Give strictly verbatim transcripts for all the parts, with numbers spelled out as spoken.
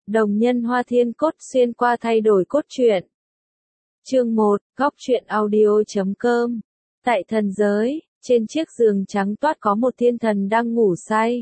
Đồng nhân Hoa Thiên Cốt xuyên qua thay đổi cốt truyện. Chương một, góc truyện audio chấm com. Tại thần giới, trên chiếc giường trắng toát có một thiên thần đang ngủ say.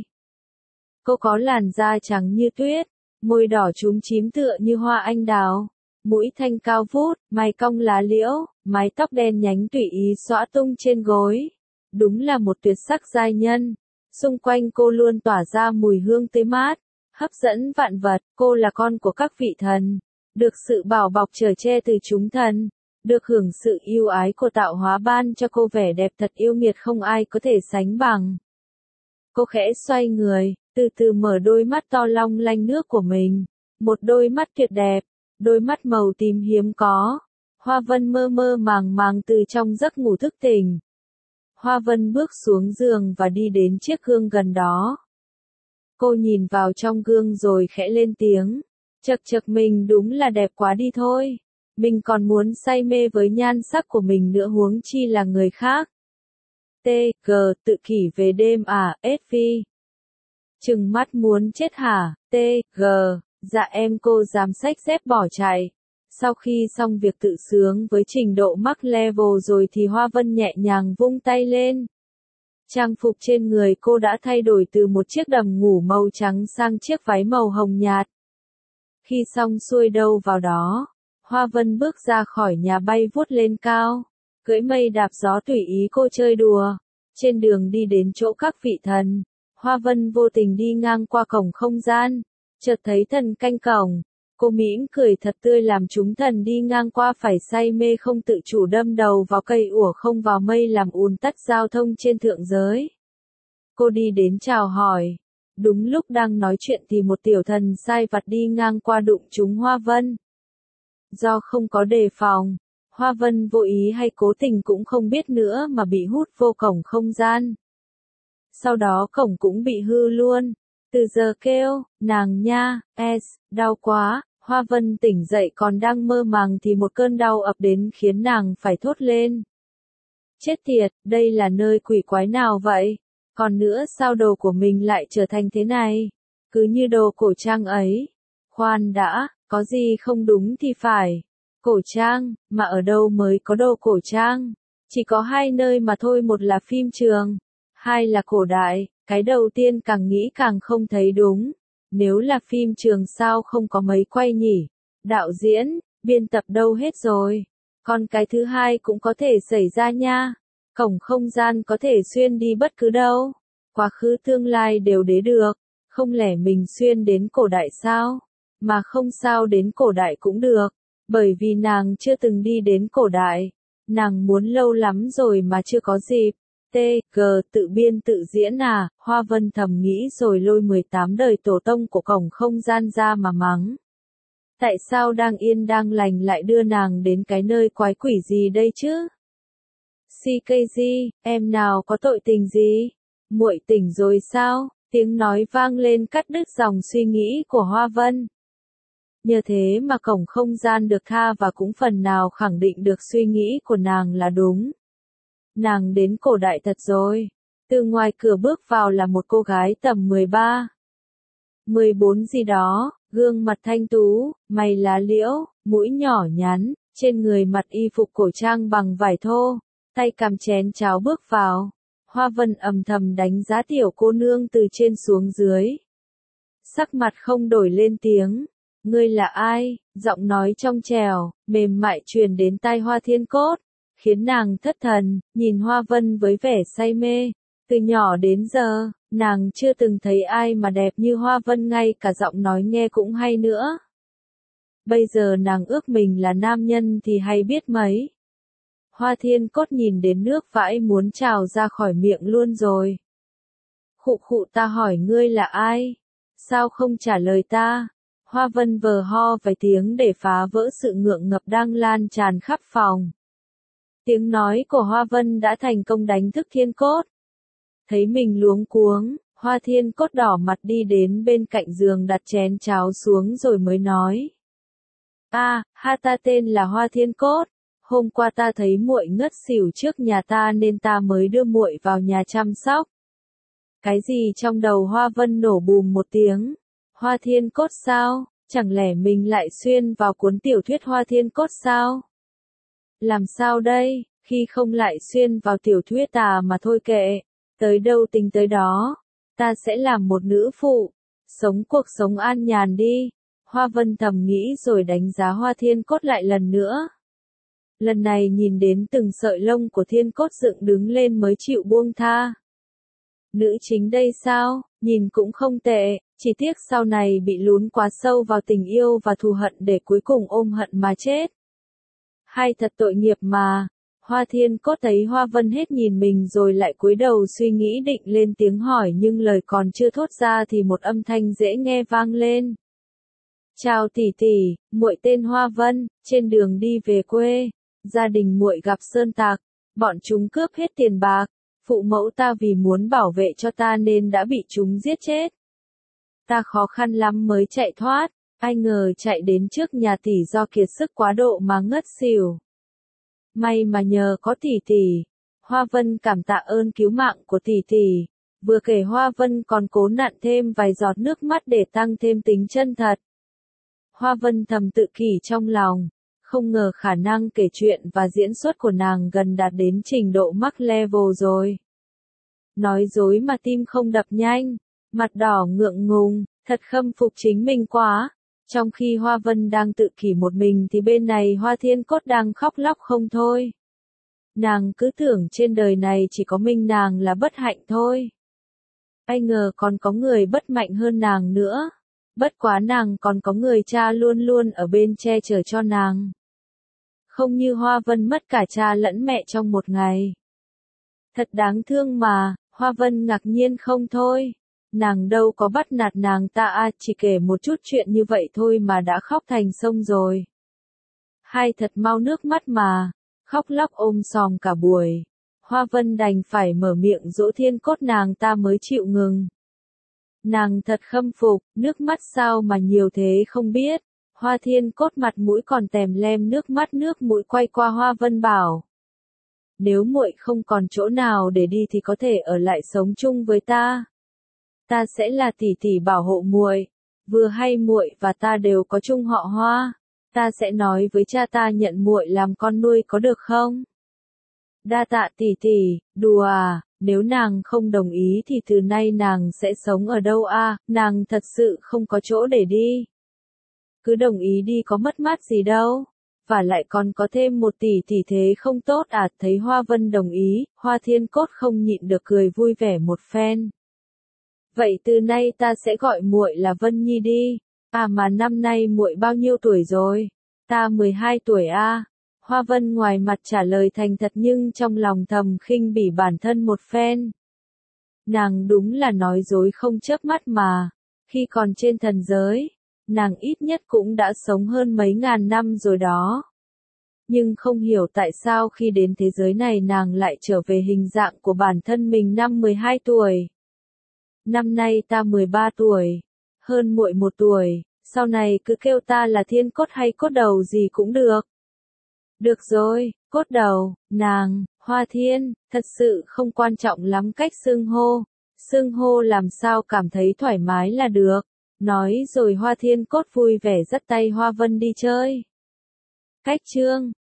Cô có làn da trắng như tuyết, môi đỏ chúm chím tựa như hoa anh đào, mũi thanh cao vút, mày cong lá liễu, mái tóc đen nhánh tùy ý xõa tung trên gối. Đúng là một tuyệt sắc giai nhân. Xung quanh cô luôn tỏa ra mùi hương tươi mát, hấp dẫn vạn vật. Cô là con của các vị thần, được sự bảo bọc chở che từ chúng thần, được hưởng sự yêu ái của tạo hóa ban cho cô vẻ đẹp thật yêu nghiệt không ai có thể sánh bằng. Cô khẽ xoay người, từ từ mở đôi mắt to long lanh nước của mình, một đôi mắt tuyệt đẹp, đôi mắt màu tím hiếm có. Hoa Vân mơ mơ màng màng từ trong giấc ngủ thức tỉnh. Hoa Vân bước xuống giường và đi đến chiếc gương gần đó. Cô nhìn vào trong gương rồi khẽ lên tiếng. Chậc chậc, mình đúng là đẹp quá đi thôi. Mình còn muốn say mê với nhan sắc của mình nữa, huống chi là người khác. T, G, tự kỷ về đêm à, S V. Trừng mắt muốn chết hả, T, G, dạ em. Cô dám xách dép bỏ chạy. Sau khi xong việc tự sướng với trình độ max level rồi thì Hoa Vân nhẹ nhàng vung tay lên. Trang phục trên người cô đã thay đổi từ một chiếc đầm ngủ màu trắng sang chiếc váy màu hồng nhạt. Khi xong xuôi đâu vào đó, Hoa Vân bước ra khỏi nhà bay vút lên cao, cưỡi mây đạp gió tùy ý cô chơi đùa. Trên đường đi đến chỗ các vị thần, Hoa Vân vô tình đi ngang qua cổng không gian, chợt thấy thần canh cổng. Cô mỉm cười thật tươi làm chúng thần đi ngang qua phải say mê không tự chủ đâm đầu vào cây ủa không vào mây làm ùn tắc giao thông trên thượng giới. Cô đi đến chào hỏi. Đúng lúc đang nói chuyện thì một tiểu thần sai vặt đi ngang qua đụng trúng Hoa Vân. Do không có đề phòng, Hoa Vân vô ý hay cố tình cũng không biết nữa mà bị hút vô cổng không gian. Sau đó cổng cũng bị hư luôn. Từ giờ kêu, nàng nha, s, đau quá. Hoa Vân tỉnh dậy còn đang mơ màng thì một cơn đau ập đến khiến nàng phải thốt lên. Chết tiệt, đây là nơi quỷ quái nào vậy? Còn nữa sao đồ của mình lại trở thành thế này? Cứ như đồ cổ trang ấy. Khoan đã, có gì không đúng thì phải. Cổ trang, mà ở đâu mới có đồ cổ trang? Chỉ có hai nơi mà thôi, một là phim trường, hai là cổ đại. Cái đầu tiên càng nghĩ càng không thấy đúng. Nếu là phim trường sao không có mấy quay nhỉ? Đạo diễn, biên tập đâu hết rồi? Còn cái thứ hai cũng có thể xảy ra nha. Cổng không gian có thể xuyên đi bất cứ đâu. Quá khứ tương lai đều đế được. Không lẽ mình xuyên đến cổ đại sao? Mà không sao, đến cổ đại cũng được. Bởi vì nàng chưa từng đi đến cổ đại. Nàng muốn lâu lắm rồi mà chưa có dịp. T, G, tự biên tự diễn à, Hoa Vân thầm nghĩ rồi lôi mười tám đời tổ tông của cổng không gian ra mà mắng. Tại sao đang yên đang lành lại đưa nàng đến cái nơi quái quỷ gì đây chứ? xê ca giê, em nào có tội tình gì? Muội tỉnh rồi sao? Tiếng nói vang lên cắt đứt dòng suy nghĩ của Hoa Vân. Nhờ thế mà cổng không gian được tha và cũng phần nào khẳng định được suy nghĩ của nàng là đúng. Nàng đến cổ đại thật rồi. Từ ngoài cửa bước vào là một cô gái tầm mười ba, mười bốn gì đó, gương mặt thanh tú, mày lá liễu, mũi nhỏ nhắn, trên người mặc y phục cổ trang bằng vải thô, tay cầm chén cháo bước vào. Hoa Vân âm thầm đánh giá tiểu cô nương từ trên xuống dưới. Sắc mặt không đổi lên tiếng. Ngươi là ai? Giọng nói trong trẻo, mềm mại truyền đến tai Hoa Thiên Cốt, khiến nàng thất thần, nhìn Hoa Vân với vẻ say mê. Từ nhỏ đến giờ, nàng chưa từng thấy ai mà đẹp như Hoa Vân, ngay cả giọng nói nghe cũng hay nữa. Bây giờ nàng ước mình là nam nhân thì hay biết mấy. Hoa Thiên Cốt nhìn đến nước vãi muốn trào ra khỏi miệng luôn rồi. Khụ khụ, ta hỏi ngươi là ai? Sao không trả lời ta? Hoa Vân vờ ho vài tiếng để phá vỡ sự ngượng ngập đang lan tràn khắp phòng. Tiếng nói của Hoa Vân đã thành công đánh thức Thiên Cốt. Thấy mình luống cuống, Hoa Thiên Cốt đỏ mặt đi đến bên cạnh giường đặt chén cháo xuống rồi mới nói. A, ha, ta tên là Hoa Thiên Cốt. Hôm qua ta thấy muội ngất xỉu trước nhà ta nên ta mới đưa muội vào nhà chăm sóc. Cái gì? Trong đầu Hoa Vân nổ bùm một tiếng. Hoa Thiên Cốt sao? Chẳng lẽ mình lại xuyên vào cuốn tiểu thuyết Hoa Thiên Cốt sao? Làm sao đây, khi không lại xuyên vào tiểu thuyết à mà thôi kệ, tới đâu tính tới đó, ta sẽ làm một nữ phụ, sống cuộc sống an nhàn đi. Hoa Vân thầm nghĩ rồi đánh giá Hoa Thiên Cốt lại lần nữa. Lần này nhìn đến từng sợi lông của Thiên Cốt dựng đứng lên mới chịu buông tha. Nữ chính đây sao, nhìn cũng không tệ, chỉ tiếc sau này bị lún quá sâu vào tình yêu và thù hận để cuối cùng ôm hận mà chết. Hay thật tội nghiệp mà. Hoa Thiên Cốt thấy Hoa Vân hết nhìn mình rồi lại cúi đầu suy nghĩ định lên tiếng hỏi nhưng lời còn chưa thốt ra thì một âm thanh dễ nghe vang lên. Chào tỷ tỷ, muội tên Hoa Vân, trên đường đi về quê, gia đình muội gặp sơn tặc, bọn chúng cướp hết tiền bạc, phụ mẫu ta vì muốn bảo vệ cho ta nên đã bị chúng giết chết. Ta khó khăn lắm mới chạy thoát, ai ngờ chạy đến trước nhà tỷ do kiệt sức quá độ mà ngất xỉu. May mà nhờ có tỷ tỷ. Hoa Vân cảm tạ ơn cứu mạng của tỷ tỷ. Vừa kể Hoa Vân còn cố nặn thêm vài giọt nước mắt để tăng thêm tính chân thật. Hoa Vân thầm tự kỷ trong lòng. Không ngờ khả năng kể chuyện và diễn xuất của nàng gần đạt đến trình độ mắc level rồi. Nói dối mà tim không đập nhanh. Mặt đỏ ngượng ngùng, thật khâm phục chính mình quá. Trong khi Hoa Vân đang tự kỷ một mình thì bên này Hoa Thiên Cốt đang khóc lóc không thôi. Nàng cứ tưởng trên đời này chỉ có mình nàng là bất hạnh thôi. Ai ngờ còn có người bất mạnh hơn nàng nữa. Bất quá nàng còn có người cha luôn luôn ở bên che chở cho nàng. Không như Hoa Vân mất cả cha lẫn mẹ trong một ngày. Thật đáng thương mà, Hoa Vân ngạc nhiên không thôi. Nàng đâu có bắt nạt nàng ta à, chỉ kể một chút chuyện như vậy thôi mà đã khóc thành sông rồi. Hay thật mau nước mắt mà, khóc lóc ôm sòm cả buổi. Hoa Vân đành phải mở miệng dỗ Thiên Cốt nàng ta mới chịu ngừng. Nàng thật khâm phục, nước mắt sao mà nhiều thế không biết. Hoa Thiên Cốt mặt mũi còn tèm lem nước mắt nước mũi quay qua Hoa Vân bảo. Nếu muội không còn chỗ nào để đi thì có thể ở lại sống chung với ta. Ta sẽ là tỷ tỷ bảo hộ muội. Vừa hay muội và ta đều có chung họ Hoa. Ta sẽ nói với cha ta nhận muội làm con nuôi có được không? Đa tạ tỷ tỷ, đùa à, nếu nàng không đồng ý thì từ nay nàng sẽ sống ở đâu à, nàng thật sự không có chỗ để đi. Cứ đồng ý đi có mất mát gì đâu. Và lại còn có thêm một tỷ tỷ thế không tốt à, thấy Hoa Vân đồng ý, Hoa Thiên Cốt không nhịn được cười vui vẻ một phen. Vậy từ nay ta sẽ gọi muội là Vân Nhi đi. À mà năm nay muội bao nhiêu tuổi rồi? Ta mười hai tuổi a. À. Hoa Vân ngoài mặt trả lời thành thật nhưng trong lòng thầm khinh bỉ bản thân một phen. Nàng đúng là nói dối không chớp mắt mà. Khi còn trên thần giới, nàng ít nhất cũng đã sống hơn mấy ngàn năm rồi đó. Nhưng không hiểu tại sao khi đến thế giới này nàng lại trở về hình dạng của bản thân mình năm mười hai tuổi. Năm nay ta mười ba tuổi, hơn muội một tuổi, sau này cứ kêu ta là Thiên Cốt hay Cốt Đầu gì cũng được. Được rồi, Cốt Đầu, nàng, Hoa Thiên, thật sự không quan trọng lắm cách xưng hô, xưng hô làm sao cảm thấy thoải mái là được. Nói rồi Hoa Thiên Cốt vui vẻ dắt tay Hoa Vân đi chơi. Cách chương